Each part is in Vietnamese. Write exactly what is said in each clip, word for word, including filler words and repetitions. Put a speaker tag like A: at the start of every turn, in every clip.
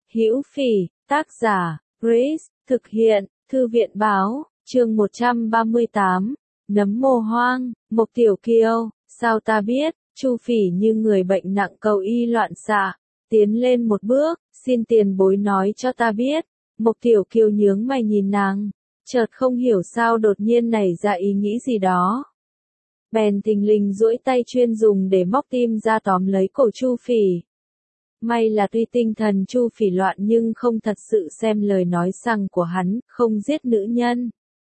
A: Hữu Phỉ, tác giả, Grace, thực hiện, Thư viện báo, chương một trăm ba mươi tám, nấm mồ hoang, Mộc Tiểu Kiều, sao ta biết, Chu Phỉ như người bệnh nặng cầu y loạn xạ, tiến lên một bước, xin tiền bối nói cho ta biết, Mộc Tiểu Kiều nhướng mày nhìn nàng, chợt không hiểu sao đột nhiên nảy ra ý nghĩ gì đó. Bèn thình lình duỗi tay chuyên dùng để móc tim ra tóm lấy cổ Chu Phỉ. May là tuy tinh thần Chu Phỉ loạn nhưng không thật sự xem lời nói sằng của hắn, không giết nữ nhân.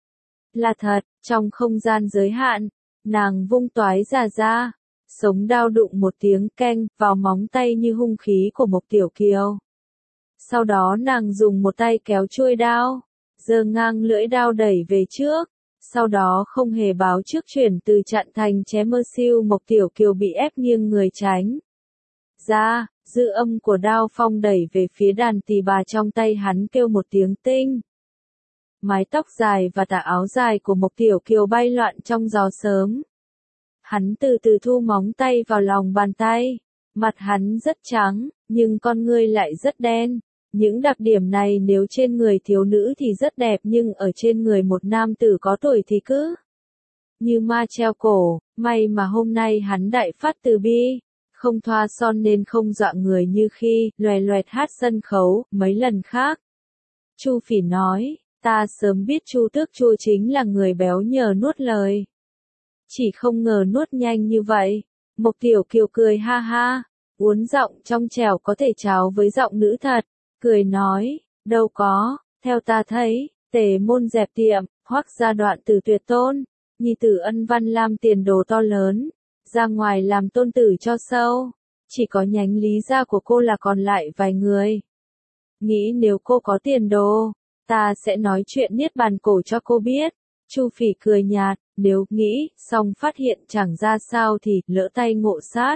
A: Là thật, trong không gian giới hạn, nàng vung toái ra ra, sống đao đụng một tiếng keng vào móng tay như hung khí của Mộc Tiểu Kiều. Sau đó nàng dùng một tay kéo chuôi đao, giơ ngang lưỡi đao đẩy về trước, sau đó không hề báo trước chuyển từ chặn thành chém mơ siêu. Mộc Tiểu Kiều bị ép nghiêng người tránh ra, dư âm của đao phong đẩy về phía đàn tỳ bà trong tay hắn kêu một tiếng tinh. Mái tóc dài và tà áo dài của Mộc Tiểu Kiều bay loạn trong gió sớm. Hắn từ từ thu móng tay vào lòng bàn tay, mặt hắn rất trắng, nhưng con ngươi lại rất đen. Những đặc điểm này nếu trên người thiếu nữ thì rất đẹp nhưng ở trên người một nam tử có tuổi thì cứ như ma treo cổ, may mà hôm nay hắn đại phát từ bi, không thoa son nên không dọa người như khi loè loẹt hát sân khấu mấy lần khác. Chu Phỉ nói, ta sớm biết Chu Tước Chúa chính là người béo nhờ nuốt lời. Chỉ không ngờ nuốt nhanh như vậy. Mộc Tiểu Kiều cười ha ha, uốn giọng trong trẻo có thể cháo với giọng nữ thật, cười nói, đâu có, theo ta thấy, Tề môn dẹp tiệm, Hoắc gia đoạn tử tuyệt tôn, nhi tử Ân Văn Lam tiền đồ to lớn, ra ngoài làm tôn tử cho sâu, chỉ có nhánh Lý gia của cô là còn lại vài người. Nghĩ nếu cô có tiền đồ, ta sẽ nói chuyện niết bàn cổ cho cô biết. Chu Phỉ cười nhạt, nếu nghĩ, xong phát hiện chẳng ra sao thì lỡ tay ngộ sát.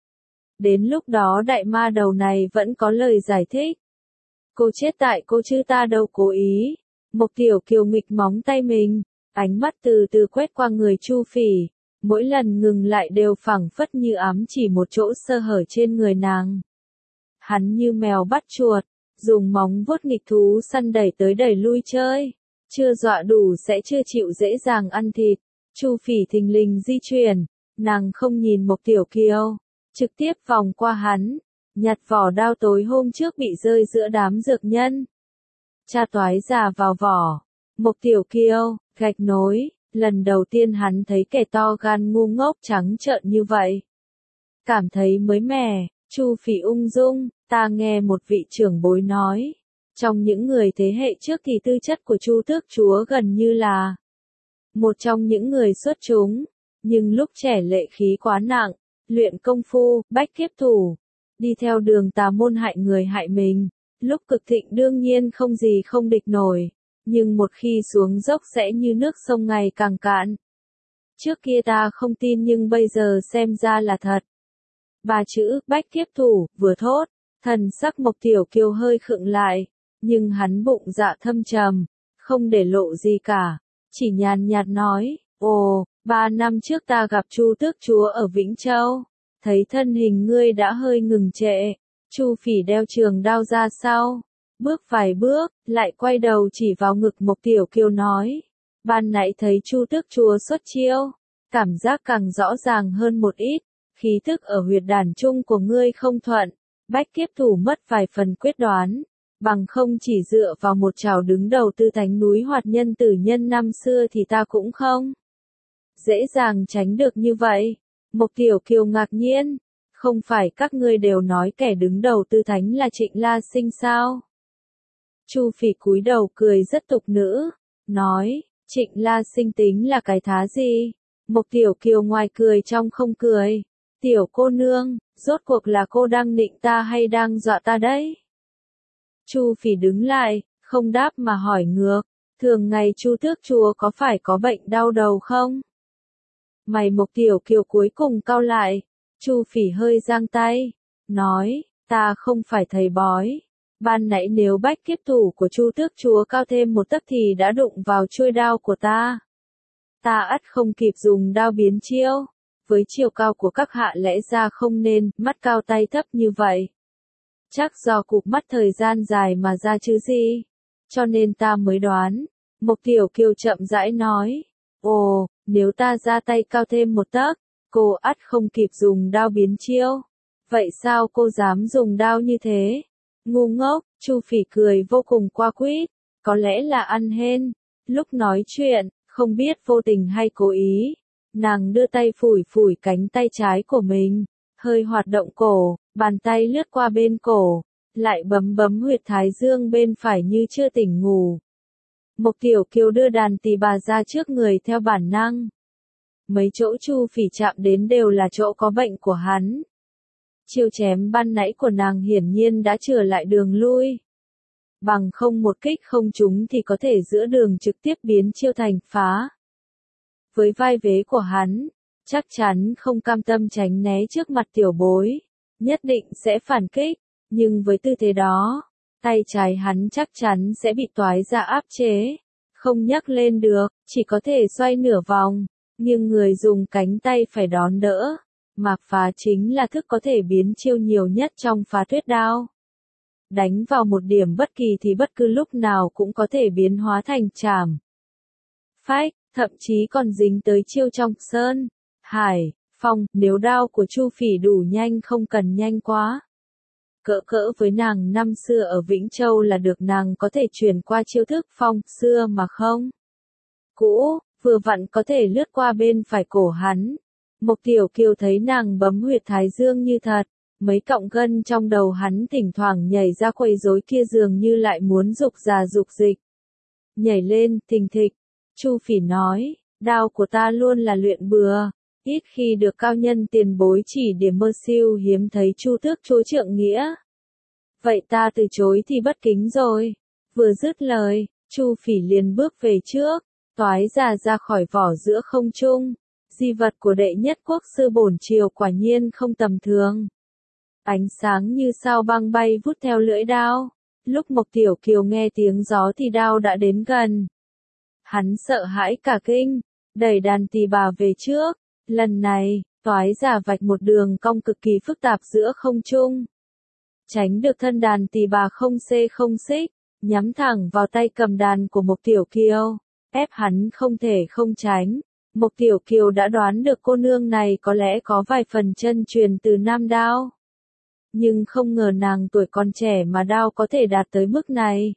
A: Đến lúc đó đại ma đầu này vẫn có lời giải thích. Cô chết tại cô chứ ta đâu cố ý. Mộc Tiểu Kiều nghịch móng tay mình, ánh mắt từ từ quét qua người Chu Phỉ, mỗi lần ngừng lại đều phảng phất như ám chỉ một chỗ sơ hở trên người nàng. Hắn như mèo bắt chuột, dùng móng vuốt nghịch thú săn đẩy tới đẩy lui chơi, chưa dọa đủ sẽ chưa chịu dễ dàng ăn thịt. Chu Phỉ thình lình di chuyển, nàng không nhìn Mộc Tiểu Kiều, trực tiếp vòng qua hắn, nhặt vỏ đao tối hôm trước bị rơi giữa đám dược nhân. Cha toái già vào vỏ, Mộc Tiểu Kiều, gạch nối, lần đầu tiên hắn thấy kẻ to gan ngu ngốc trắng trợn như vậy. Cảm thấy mới mẻ, Chu Phỉ ung dung, ta nghe một vị trưởng bối nói, trong những người thế hệ trước thì tư chất của Chu Tước Chúa gần như là một trong những người xuất chúng, nhưng lúc trẻ lệ khí quá nặng, luyện công phu, bách kiếp thủ, đi theo đường tà môn hại người hại mình, lúc cực thịnh đương nhiên không gì không địch nổi, nhưng một khi xuống dốc sẽ như nước sông ngày càng cạn. Trước kia ta không tin nhưng bây giờ xem ra là thật. Ba chữ bách kiếp thủ vừa thốt, thần sắc Mộc Tiểu Kiều hơi khựng lại, nhưng hắn bụng dạ thâm trầm, không để lộ gì cả, chỉ nhàn nhạt nói, ồ, ba năm trước ta gặp Chu Tước Chúa ở Vĩnh Châu, thấy thân hình ngươi đã hơi ngừng trệ. Chu Phỉ đeo trường đao ra sau, bước vài bước, lại quay đầu chỉ vào ngực Mộc Tiểu Kiều nói, ban nãy thấy Chu Tước Chúa xuất chiêu, cảm giác càng rõ ràng hơn một ít, khí thức ở huyệt đàn trung của ngươi không thuận, bách kiếp thủ mất vài phần quyết đoán, bằng không chỉ dựa vào một trảo đứng đầu tư thánh núi hoạt nhân tử nhân năm xưa thì ta cũng không dễ dàng tránh được như vậy. Mộc Tiểu Kiều ngạc nhiên, không phải các ngươi đều nói kẻ đứng đầu tư thánh là Trịnh La Sinh sao? Chu Phỉ cúi đầu cười rất tục nữ, nói, Trịnh La Sinh tính là cái thá gì? Mộc Tiểu Kiều ngoài cười trong không cười, tiểu cô nương, rốt cuộc là cô đang nịnh ta hay đang dọa ta đấy? Chu Phỉ đứng lại, không đáp mà hỏi ngược, thường ngày Chu Tước Chúa có phải có bệnh đau đầu không? Mày Mộc Tiểu Kiều cuối cùng cau lại, Chu Phỉ hơi giang tay, nói, ta không phải thầy bói. Ban nãy nếu bách kiếp thủ của Chu Tước Chúa cao thêm một tấc thì đã đụng vào chuôi đao của ta. Ta ắt không kịp dùng đao biến chiêu, với chiều cao của các hạ lẽ ra không nên mắt cao tay thấp như vậy. Chắc do cụp mắt thời gian dài mà ra chứ gì. Cho nên ta mới đoán. Mộc Tiểu Kiều chậm rãi nói. Ồ, nếu ta ra tay cao thêm một tấc, cô ắt không kịp dùng đao biến chiêu. Vậy sao cô dám dùng đao như thế? Ngu ngốc, Chu Phỉ cười vô cùng qua quýt. Có lẽ là ăn hên. Lúc nói chuyện, không biết vô tình hay cố ý. Nàng đưa tay phủi phủi cánh tay trái của mình. Hơi hoạt động cổ, bàn tay lướt qua bên cổ. Lại bấm bấm huyệt thái dương bên phải như chưa tỉnh ngủ. Mộc Tiểu Kiều đưa đàn tỳ bà ra trước người theo bản năng. Mấy chỗ Chu Phỉ chạm đến đều là chỗ có bệnh của hắn. Chiêu chém ban nãy của nàng hiển nhiên đã trở lại đường lui. Bằng không một kích không trúng thì có thể giữa đường trực tiếp biến chiêu thành phá. Với vai vế của hắn, chắc chắn không cam tâm tránh né trước mặt tiểu bối. Nhất định sẽ phản kích, nhưng với tư thế đó, tay trái hắn chắc chắn sẽ bị toái ra áp chế. Không nhấc lên được, chỉ có thể xoay nửa vòng, nhưng người dùng cánh tay phải đón đỡ. Mạc phá chính là thức có thể biến chiêu nhiều nhất trong phá tuyết đao. Đánh vào một điểm bất kỳ thì bất cứ lúc nào cũng có thể biến hóa thành trảm. Phách, thậm chí còn dính tới chiêu trong sơn, hải, phong, nếu đao của Chu Phỉ đủ nhanh không cần nhanh quá. Cỡ cỡ với nàng năm xưa ở Vĩnh Châu là được nàng có thể truyền qua chiêu thức phong xưa mà không. Cũ, vừa vặn có thể lướt qua bên phải cổ hắn. Mộc Tiểu Kiều thấy nàng bấm huyệt thái dương như thật, mấy cọng gân trong đầu hắn thỉnh thoảng nhảy ra quấy rối kia dường như lại muốn dục già dục dịch. Nhảy lên, thình thịch, Chu Phỉ nói, đao của ta luôn là luyện bừa, ít khi được cao nhân tiền bối chỉ điểm mơ siêu hiếm thấy chu tước chúa trượng nghĩa. Vậy ta từ chối thì bất kính rồi. Vừa dứt lời, Chu Phỉ liền bước về trước, toái ra ra khỏi vỏ giữa không trung. Di vật của đệ nhất quốc sư bổn triều quả nhiên không tầm thường. Ánh sáng như sao băng bay vút theo lưỡi đao. Lúc Mộc Tiểu Kiều nghe tiếng gió thì đao đã đến gần. Hắn sợ hãi cả kinh, đẩy đàn tỳ bà về trước. Lần này, toái giả vạch một đường cong cực kỳ phức tạp giữa không trung. Tránh được thân đàn tỳ bà không xê không xích, nhắm thẳng vào tay cầm đàn của Mộc Tiểu Kiều, ép hắn không thể không tránh. Mộc Tiểu Kiều đã đoán được cô nương này có lẽ có vài phần chân truyền từ nam đao. Nhưng không ngờ nàng tuổi còn trẻ mà đao có thể đạt tới mức này.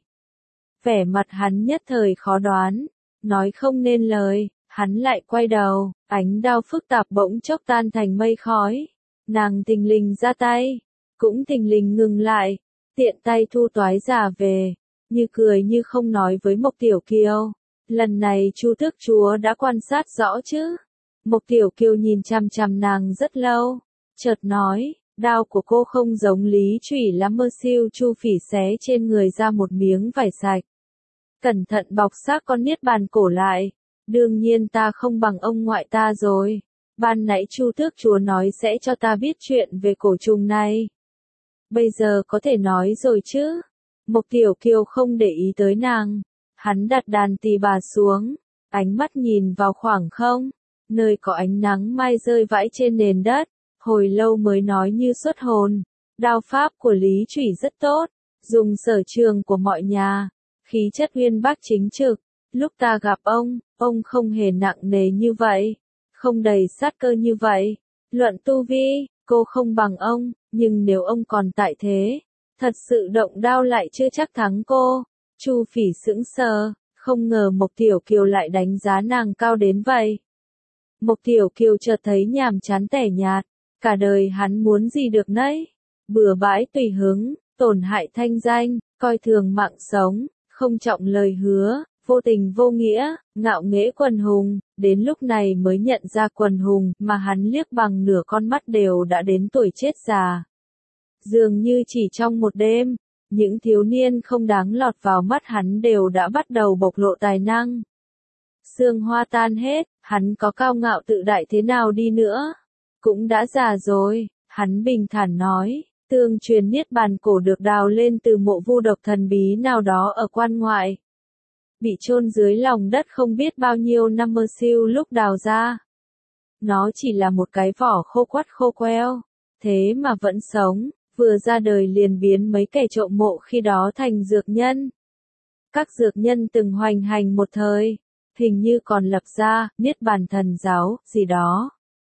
A: Vẻ mặt hắn nhất thời khó đoán, nói không nên lời, hắn lại quay đầu, ánh đao phức tạp bỗng chốc tan thành mây khói. Nàng thình lình ra tay, cũng thình lình ngừng lại, tiện tay thu toái giả về, như cười như không nói với Mộc Tiểu Kiều. Lần này Chu Tước Chúa đã quan sát rõ chứ? Mộc Tiểu Kiều nhìn chằm chằm nàng rất lâu, chợt nói, đao của cô không giống Lý Chủy lắm. Mơ siêu Chu Phỉ xé trên người ra một miếng vải sạch. Cẩn thận bọc xác con niết bàn cổ lại. Đương nhiên ta không bằng ông ngoại ta rồi. Ban nãy Chu Tước Chúa nói sẽ cho ta biết chuyện về cổ trùng này. Bây giờ có thể nói rồi chứ? Mộc Tiểu Kiều không để ý tới nàng. Hắn đặt đàn tỳ bà xuống, ánh mắt nhìn vào khoảng không, nơi có ánh nắng mai rơi vãi trên nền đất, hồi lâu mới nói như xuất hồn. Đao pháp của Lý Chủy rất tốt, dùng sở trường của mọi nhà, khí chất uyên bác chính trực. Lúc ta gặp ông, ông không hề nặng nề như vậy, không đầy sát cơ như vậy. Luận tu vi, cô không bằng ông, nhưng nếu ông còn tại thế, thật sự động đao lại chưa chắc thắng cô. Chu Phỉ sững sờ, không ngờ Mộc Tiểu Kiều lại đánh giá nàng cao đến vậy. Mộc Tiểu Kiều chợt thấy nhàm chán tẻ nhạt, cả đời hắn muốn gì được nấy, bừa bãi tùy hứng, tổn hại thanh danh, coi thường mạng sống, không trọng lời hứa, vô tình vô nghĩa, ngạo nghễ quần hùng, đến lúc này mới nhận ra quần hùng mà hắn liếc bằng nửa con mắt đều đã đến tuổi chết già. Dường như chỉ trong một đêm, những thiếu niên không đáng lọt vào mắt hắn đều đã bắt đầu bộc lộ tài năng. Sương hoa tan hết, hắn có cao ngạo tự đại thế nào đi nữa, cũng đã già rồi, hắn bình thản nói, tương truyền niết bàn cổ được đào lên từ mộ vu độc thần bí nào đó ở quan ngoại. Bị chôn dưới lòng đất không biết bao nhiêu năm. Mơ siêu lúc đào ra. Nó chỉ là một cái vỏ khô quắt khô queo, thế mà vẫn sống. vừa ra đời liền biến mấy kẻ trộm mộ khi đó thành dược nhân. Các dược nhân từng hoành hành một thời, hình như còn lập ra Niết Bàn Thần Giáo gì đó.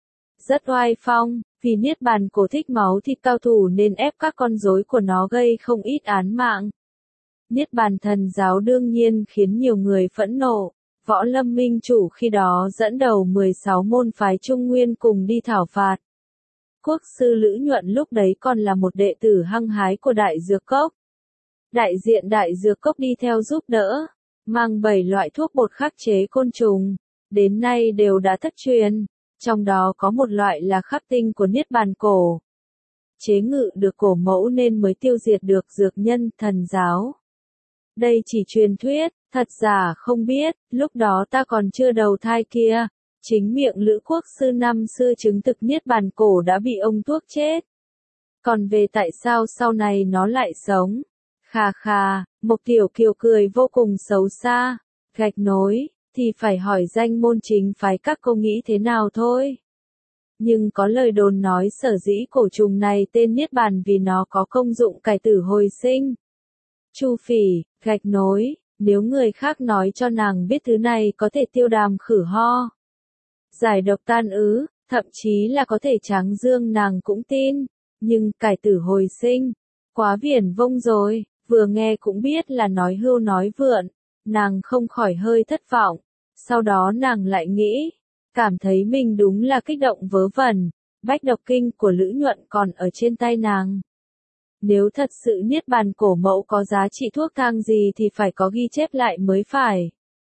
A: Rất oai phong, vì Niết Bàn Cổ thích máu thịt cao thủ nên ép các con rối của nó gây không ít án mạng. Niết Bàn Thần Giáo đương nhiên khiến nhiều người phẫn nộ. Võ Lâm Minh Chủ khi đó dẫn đầu mười sáu môn phái Trung Nguyên cùng đi thảo phạt. Quốc sư Lữ Nhuận lúc đấy còn là một đệ tử hăng hái của Đại Dược Cốc. Đại diện Đại Dược Cốc đi theo giúp đỡ, mang bảy loại thuốc bột khắc chế côn trùng, đến nay đều đã thất truyền, trong đó có một loại là khắc tinh của Niết Bàn Cổ. Chế ngự được cổ mẫu nên mới tiêu diệt được dược nhân thần giáo. Đây chỉ truyền thuyết, thật giả không biết, lúc đó ta còn chưa đầu thai kia. Chính miệng Lữ Quốc sư năm xưa chứng thực Niết Bàn Cổ đã bị ông thuốc chết. Còn về tại sao sau này nó lại sống? Khà khà, Mộc Tiểu Kiều cười vô cùng xấu xa. Gạch nối, thì phải hỏi danh môn chính phái các cô nghĩ thế nào thôi. Nhưng có lời đồn nói sở dĩ cổ trùng này tên Niết Bàn vì nó có công dụng cải tử hồi sinh. Chu Phỉ, gạch nối, nếu người khác nói cho nàng biết thứ này có thể tiêu đàm khử ho, giải độc tan ứ, thậm chí là có thể tráng dương nàng cũng tin, nhưng cải tử hồi sinh, quá viển vông rồi, vừa nghe cũng biết là nói hưu nói vượn, nàng không khỏi hơi thất vọng, sau đó nàng lại nghĩ, cảm thấy mình đúng là kích động vớ vẩn, bách độc kinh của Lữ Nhuận còn ở trên tay nàng. Nếu thật sự Niết Bàn Cổ mẫu có giá trị thuốc thang gì thì phải có ghi chép lại mới phải.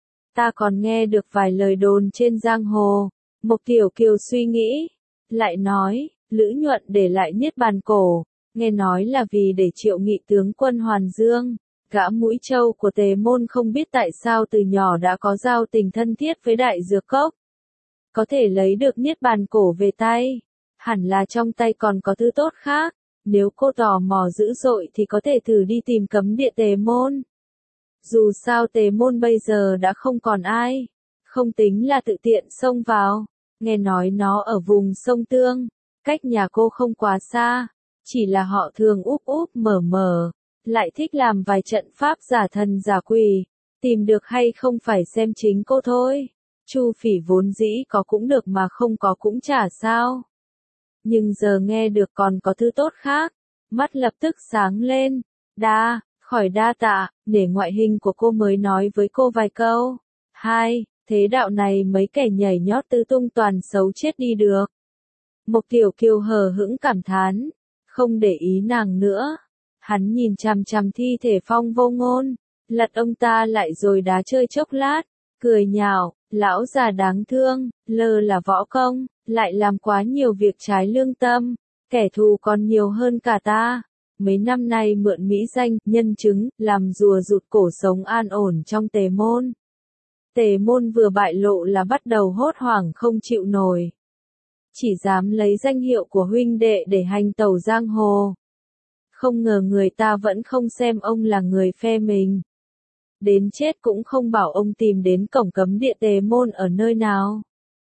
A: Ta còn nghe được vài lời đồn trên giang hồ. Mộc Tiểu Kiều suy nghĩ, lại nói, Lữ Nhuận để lại Niết Bàn Cổ, nghe nói là vì để triệu nghị tướng quân Hoàn Dương, gã mũi trâu của Tề Môn không biết tại sao từ nhỏ đã có giao tình thân thiết với Đại Dược Cốc. Có thể lấy được Niết Bàn Cổ về tay, hẳn là trong tay còn có thứ tốt khác, nếu cô tò mò dữ dội thì có thể thử đi tìm cấm địa Tề Môn. Dù sao Tề Môn bây giờ đã không còn ai, không tính là tự tiện xông vào, nghe nói nó ở vùng sông Tương, cách nhà cô không quá xa, chỉ là họ thường úp úp mở mở, lại thích làm vài trận pháp giả thần giả quỷ, tìm được hay không phải xem chính cô thôi. Chu Phỉ vốn dĩ có cũng được mà không có cũng chả sao. Nhưng giờ nghe được còn có thứ tốt khác, mắt lập tức sáng lên, đa, khỏi đa tạ, để ngoại hình của cô mới nói với cô vài câu. Hai, thế đạo này mấy kẻ nhảy nhót tứ tung toàn xấu chết đi được. Mộc Tiểu Kiều hờ hững cảm thán, không để ý nàng nữa. Hắn nhìn chằm chằm thi thể Phong Vô Ngôn, lật ông ta lại rồi đá chơi chốc lát, cười nhạo, lão già đáng thương, lơ là võ công, lại làm quá nhiều việc trái lương tâm, kẻ thù còn nhiều hơn cả ta. Mấy năm nay mượn mỹ danh, nhân chứng, làm rùa rụt cổ sống an ổn trong Tề Môn. Tề Môn vừa bại lộ là bắt đầu hốt hoảng không chịu nổi. Chỉ dám lấy danh hiệu của huynh đệ để hành tẩu giang hồ. Không ngờ người ta vẫn không xem ông là người phe mình. Đến chết cũng không bảo ông tìm đến cổng cấm địa Tề Môn ở nơi nào.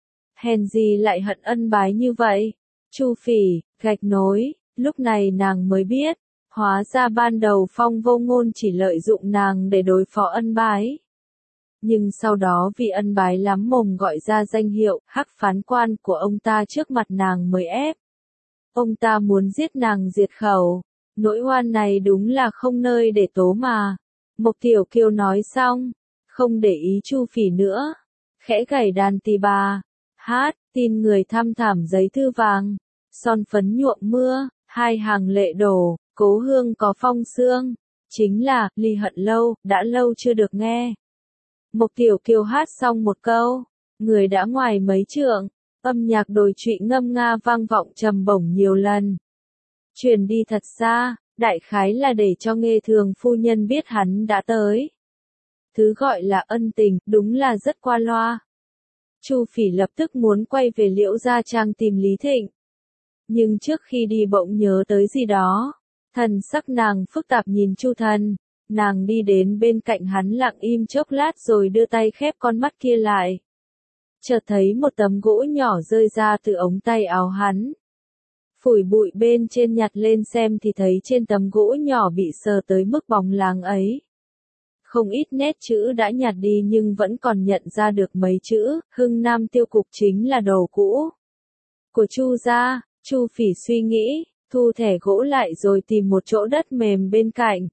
A: Hèn gì lại hận ân bái như vậy. Chu Phỉ, gạch nối, lúc này nàng mới biết, hóa ra ban đầu Phong Vô Ngôn chỉ lợi dụng nàng để đối phó ân bái. Nhưng sau đó vì ân bái lắm mồm gọi ra danh hiệu hắc phán quan của ông ta trước mặt nàng mới ép. Ông ta muốn giết nàng diệt khẩu. Nỗi oan này đúng là không nơi để tố mà. Mộc Tiểu Kiều nói xong, không để ý Chu Phỉ nữa, khẽ gảy đàn tỳ bà, hát, tin người thăm thảm giấy thư vàng, son phấn nhuộm mưa, hai hàng lệ đổ, cố hương có phong sương, chính là, ly hận lâu, đã lâu chưa được nghe. Mộc Tiểu Kiều hát xong một câu, người đã ngoài mấy trượng, âm nhạc đồi trụy ngâm nga vang vọng trầm bổng nhiều lần. Truyền đi thật xa, đại khái là để cho Nghê Thường phu nhân biết hắn đã tới. Thứ gọi là ân tình, đúng là rất qua loa. Chu Phỉ lập tức muốn quay về Liễu Gia Trang tìm Lý Thịnh. Nhưng trước khi đi bỗng nhớ tới gì đó, thần sắc nàng phức tạp nhìn Chu Thần, nàng đi đến bên cạnh hắn lặng im chốc lát rồi đưa tay khép con mắt kia lại. Chợt thấy một tấm gỗ nhỏ rơi ra từ ống tay áo hắn. phủi bụi bên trên nhặt lên xem thì thấy trên tấm gỗ nhỏ bị sờ tới mức bóng láng ấy. Không ít nét chữ đã nhạt đi nhưng vẫn còn nhận ra được mấy chữ, Hưng Nam tiêu cục chính là đồ cũ của Chu gia. Chu Phỉ suy nghĩ, thu thẻ gỗ lại rồi tìm một chỗ đất mềm bên cạnh.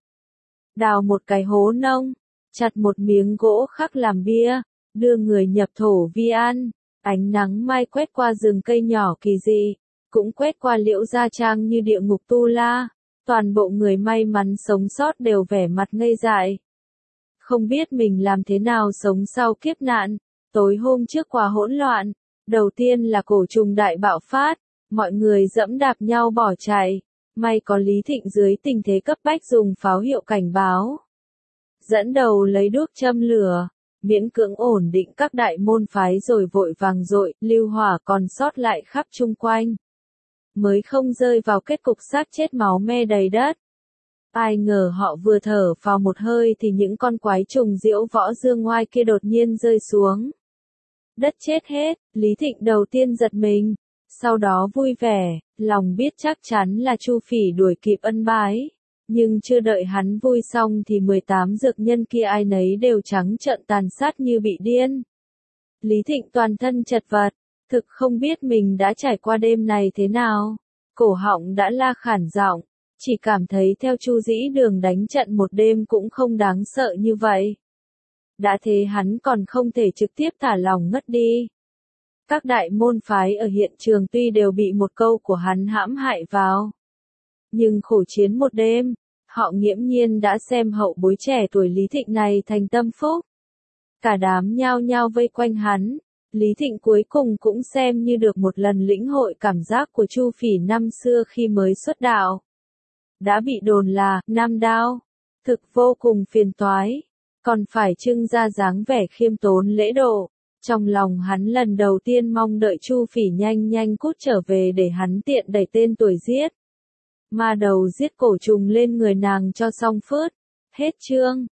A: Đào một cái hố nông, chặt một miếng gỗ khắc làm bia, đưa người nhập thổ vi an. Ánh nắng mai quét qua rừng cây nhỏ kỳ dị, cũng quét qua Liễu Gia Trang như địa ngục tu la. Toàn bộ người may mắn sống sót đều vẻ mặt ngây dại. Không biết mình làm thế nào sống sau kiếp nạn. Tối hôm trước qua hỗn loạn, đầu tiên là cổ trùng đại bạo phát, mọi người dẫm đạp nhau bỏ chạy. May có Lý Thịnh dưới tình thế cấp bách dùng pháo hiệu cảnh báo. Dẫn đầu lấy đuốc châm lửa, miễn cưỡng ổn định các đại môn phái rồi vội vàng dội, lưu hỏa còn sót lại khắp chung quanh. Mới không rơi vào kết cục xác chết máu me đầy đất. Ai ngờ họ vừa thở vào một hơi thì những con quái trùng diễu võ dương ngoai kia đột nhiên rơi xuống. Đất chết hết, Lý Thịnh đầu tiên giật mình, sau đó vui vẻ, lòng biết chắc chắn là Chu Phỉ đuổi kịp ân bái. Nhưng chưa đợi hắn vui xong thì mười tám dược nhân kia ai nấy đều trắng trợn tàn sát như bị điên. Lý Thịnh toàn thân chật vật, thực không biết mình đã trải qua đêm này thế nào. Cổ họng đã la khản giọng, chỉ cảm thấy theo Chu Dĩ Đường đánh trận một đêm cũng không đáng sợ như vậy. Đã thế hắn còn không thể trực tiếp thả lòng ngất đi. Các đại môn phái ở hiện trường tuy đều bị một câu của hắn hãm hại vào. Nhưng khổ chiến một đêm, họ nghiễm nhiên đã xem hậu bối trẻ tuổi Lý Thịnh này thành tâm phúc. Cả đám nhao nhao vây quanh hắn, Lý Thịnh cuối cùng cũng xem như được một lần lĩnh hội cảm giác của Chu Phỉ năm xưa khi mới xuất đạo. Đã bị đồn là nam đao, thực vô cùng phiền toái, còn phải trưng ra dáng vẻ khiêm tốn lễ độ. Trong lòng hắn lần đầu tiên mong đợi Chu Phỉ nhanh nhanh cút trở về để hắn tiện đẩy tên tuổi giết. Ma đầu giết cổ trùng lên người nàng cho xong phớt. Hết chương.